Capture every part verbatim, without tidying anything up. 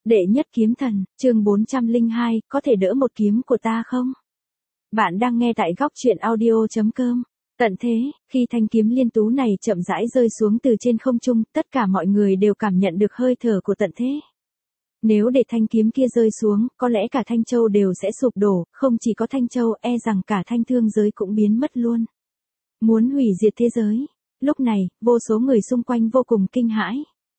Đệ nhất kiếm thần, chương bốn trăm lẻ hai, có thể đỡ một kiếm của ta không? Bạn đang nghe tại góc truyện audio chấm com. Tận thế, khi thanh kiếm liên tú này chậm rãi rơi xuống từ trên không trung, tất cả mọi người đều cảm nhận được hơi thở của tận thế. Nếu để thanh kiếm kia rơi xuống, có lẽ cả Thanh Châu đều sẽ sụp đổ, không chỉ có Thanh Châu, e rằng cả thanh thương giới cũng biến mất luôn. Muốn hủy diệt thế giới. Lúc này, vô số người xung quanh vô cùng kinh hãi.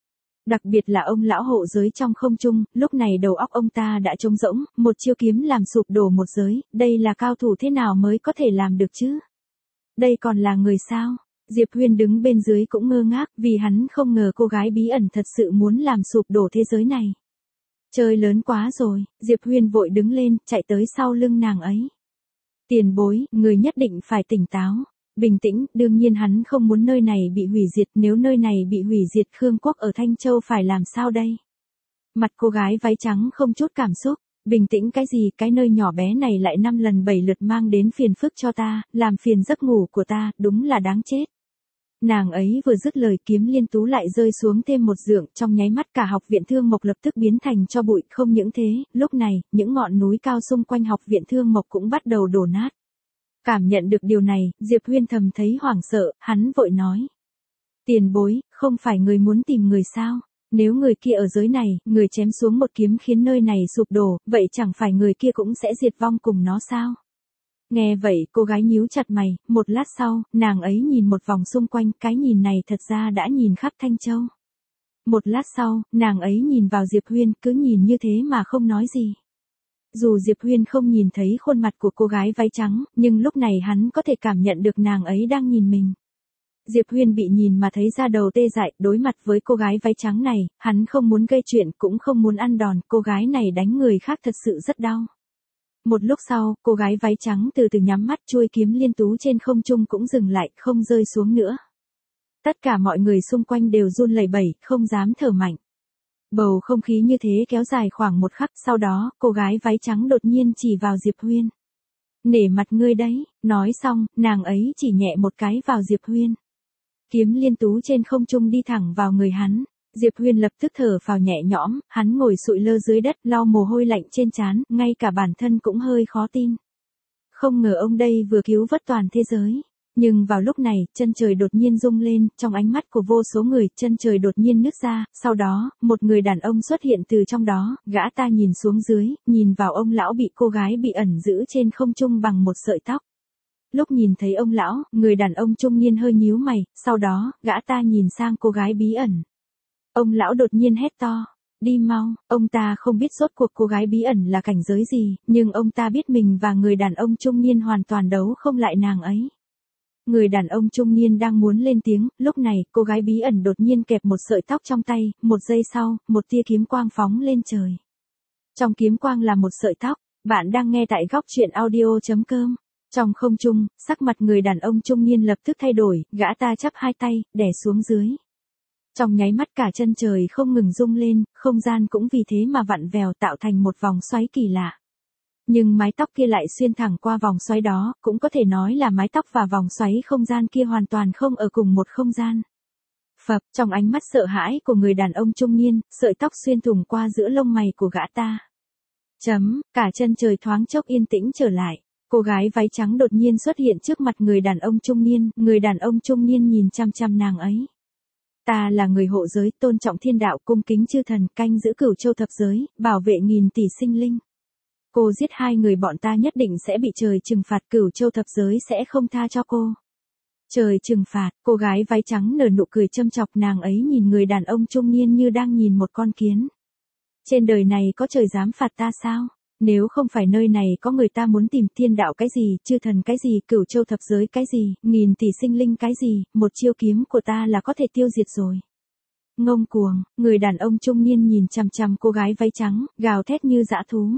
Đặc biệt là ông lão hộ giới trong không trung, lúc này đầu óc ông ta đã trống rỗng, một chiêu kiếm làm sụp đổ một giới, đây là cao thủ thế nào mới có thể làm được chứ? Đây còn là người sao? Diệp Huyên đứng bên dưới cũng ngơ ngác, vì hắn không ngờ cô gái bí ẩn thật sự muốn làm sụp đổ thế giới này. Chơi lớn quá rồi, Diệp Huyên vội đứng lên, chạy tới sau lưng nàng ấy. Tiền bối, người nhất định phải tỉnh táo. Bình tĩnh, đương nhiên hắn không muốn nơi này bị hủy diệt, nếu nơi này bị hủy diệt Khương Quốc ở Thanh Châu phải làm sao đây? Mặt cô gái váy trắng không chút cảm xúc, bình tĩnh cái gì, cái nơi nhỏ bé này lại năm lần bảy lượt mang đến phiền phức cho ta, làm phiền giấc ngủ của ta, đúng là đáng chết. Nàng ấy vừa dứt lời kiếm liên tú lại rơi xuống thêm một dượng, trong nháy mắt cả học viện Thương Mộc lập tức biến thành cho bụi, không những thế, lúc này, những ngọn núi cao xung quanh học viện Thương Mộc cũng bắt đầu đổ nát. Cảm nhận được điều này, Diệp Huyên thầm thấy hoảng sợ, hắn vội nói. Tiền bối, không phải người muốn tìm người sao? Nếu người kia ở giới này, người chém xuống một kiếm khiến nơi này sụp đổ, vậy chẳng phải người kia cũng sẽ diệt vong cùng nó sao? Nghe vậy, cô gái nhíu chặt mày, một lát sau, nàng ấy nhìn một vòng xung quanh, cái nhìn này thật ra đã nhìn khắp Thanh Châu. Một lát sau, nàng ấy nhìn vào Diệp Huyên, cứ nhìn như thế mà không nói gì. Dù Diệp Huyên không nhìn thấy khuôn mặt của cô gái váy trắng, nhưng lúc này hắn có thể cảm nhận được nàng ấy đang nhìn mình. Diệp Huyên bị nhìn mà thấy da đầu tê dại, đối mặt với cô gái váy trắng này, hắn không muốn gây chuyện cũng không muốn ăn đòn, cô gái này đánh người khác thật sự rất đau. Một lúc sau, cô gái váy trắng từ từ nhắm mắt, chuôi kiếm liên tú trên không trung cũng dừng lại, không rơi xuống nữa. Tất cả mọi người xung quanh đều run lẩy bẩy, không dám thở mạnh. Bầu không khí như thế kéo dài khoảng một khắc, sau đó, cô gái váy trắng đột nhiên chỉ vào Diệp Huyên. Nể mặt ngươi đấy, nói xong, nàng ấy chỉ nhẹ một cái vào Diệp Huyên. Kiếm liên tú trên không trung đi thẳng vào người hắn. Diệp Huyên lập tức thở phào nhẹ nhõm, hắn ngồi sụi lơ dưới đất, lau mồ hôi lạnh trên trán, ngay cả bản thân cũng hơi khó tin. Không ngờ ông đây vừa cứu vớt toàn thế giới. Nhưng vào lúc này, chân trời đột nhiên rung lên, trong ánh mắt của vô số người, chân trời đột nhiên nứt ra, sau đó, một người đàn ông xuất hiện từ trong đó, gã ta nhìn xuống dưới, nhìn vào ông lão bị cô gái bị ẩn giữ trên không trung bằng một sợi tóc. Lúc nhìn thấy ông lão, người đàn ông trung niên hơi nhíu mày, sau đó, gã ta nhìn sang cô gái bí ẩn. Ông lão đột nhiên hét to. Đi mau, ông ta không biết rốt cuộc cô gái bí ẩn là cảnh giới gì, nhưng ông ta biết mình và người đàn ông trung niên hoàn toàn đấu không lại nàng ấy. Người đàn ông trung niên đang muốn lên tiếng, lúc này, cô gái bí ẩn đột nhiên kẹp một sợi tóc trong tay, một giây sau, một tia kiếm quang phóng lên trời. Trong kiếm quang là một sợi tóc, bạn đang nghe tại góc truyện audio chấm com. Trong không trung, sắc mặt người đàn ông trung niên lập tức thay đổi, gã ta chắp hai tay, đè xuống dưới. Trong nháy mắt cả chân trời không ngừng rung lên, không gian cũng vì thế mà vặn vẹo tạo thành một vòng xoáy kỳ lạ. Nhưng mái tóc kia lại xuyên thẳng qua vòng xoáy đó, cũng có thể nói là mái tóc và vòng xoáy không gian kia hoàn toàn không ở cùng một không gian. Phập, trong ánh mắt sợ hãi của người đàn ông trung niên, sợi tóc xuyên thủng qua giữa lông mày của gã ta. Chấm, cả chân trời thoáng chốc yên tĩnh trở lại. Cô gái váy trắng đột nhiên xuất hiện trước mặt người đàn ông trung niên, người đàn ông trung niên nhìn chăm chăm nàng ấy. Ta là người hộ giới, tôn trọng thiên đạo, cung kính chư thần, canh giữ cửu châu thập giới, bảo vệ nghìn tỷ sinh linh. Cô giết hai người bọn ta nhất định sẽ bị trời trừng phạt, cửu châu thập giới sẽ không tha cho cô. Trời trừng phạt, cô gái váy trắng nở nụ cười châm chọc, nàng ấy nhìn người đàn ông trung niên như đang nhìn một con kiến. Trên đời này có trời dám phạt ta sao? Nếu không phải nơi này có người ta muốn tìm thiên đạo cái gì, chư thần cái gì, cửu châu thập giới cái gì, nghìn tỷ sinh linh cái gì, một chiêu kiếm của ta là có thể tiêu diệt rồi. Ngông cuồng, người đàn ông trung niên nhìn chằm chằm cô gái váy trắng, gào thét như dã thú.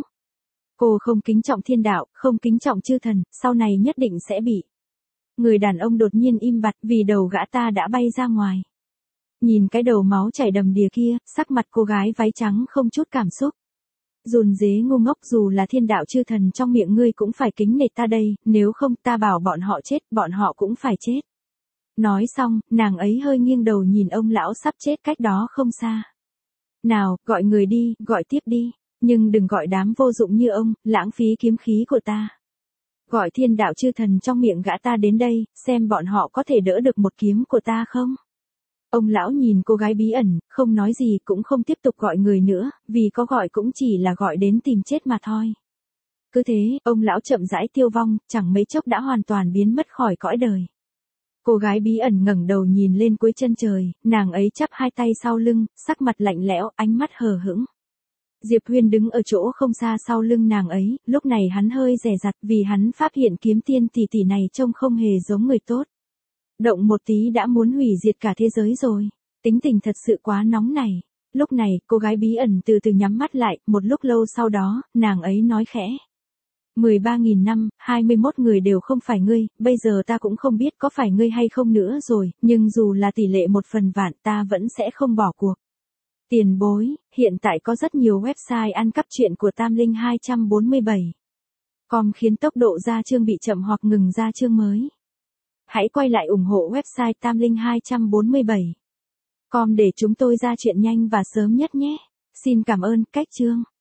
Cô không kính trọng thiên đạo, không kính trọng chư thần, sau này nhất định sẽ bị. Người đàn ông đột nhiên im bặt vì đầu gã ta đã bay ra ngoài. Nhìn cái đầu máu chảy đầm đìa kia, sắc mặt cô gái váy trắng không chút cảm xúc. Run rế ngu ngốc, dù là thiên đạo chư thần trong miệng ngươi cũng phải kính nể ta đây, nếu không ta bảo bọn họ chết, bọn họ cũng phải chết. Nói xong, nàng ấy hơi nghiêng đầu nhìn ông lão sắp chết cách đó không xa. Nào, gọi người đi, gọi tiếp đi. Nhưng đừng gọi đám vô dụng như ông, lãng phí kiếm khí của ta. Gọi thiên đạo chư thần trong miệng gã ta đến đây, xem bọn họ có thể đỡ được một kiếm của ta không? Ông lão nhìn cô gái bí ẩn, không nói gì cũng không tiếp tục gọi người nữa, vì có gọi cũng chỉ là gọi đến tìm chết mà thôi. Cứ thế, ông lão chậm rãi tiêu vong, chẳng mấy chốc đã hoàn toàn biến mất khỏi cõi đời. Cô gái bí ẩn ngẩng đầu nhìn lên cuối chân trời, nàng ấy chắp hai tay sau lưng, sắc mặt lạnh lẽo, ánh mắt hờ hững. Diệp Huyên đứng ở chỗ không xa sau lưng nàng ấy, lúc này hắn hơi dè dặt vì hắn phát hiện kiếm tiên tỷ tỷ này trông không hề giống người tốt. Động một tí đã muốn hủy diệt cả thế giới rồi, tính tình thật sự quá nóng này. Lúc này, cô gái bí ẩn từ từ nhắm mắt lại, một lúc lâu sau đó, nàng ấy nói khẽ. mười ba nghìn năm, hai mươi mốt người đều không phải ngươi, bây giờ ta cũng không biết có phải ngươi hay không nữa rồi, nhưng dù là tỷ lệ một phần vạn ta vẫn sẽ không bỏ cuộc. Tiền bối, hiện tại có rất nhiều website ăn cắp truyện của Tam Linh hai bốn bảy. Com khiến tốc độ ra chương bị chậm hoặc ngừng ra chương mới. Hãy quay lại ủng hộ website Tam Linh hai bốn bảy. Com để chúng tôi ra chuyện nhanh và sớm nhất nhé. Xin cảm ơn, cách chương.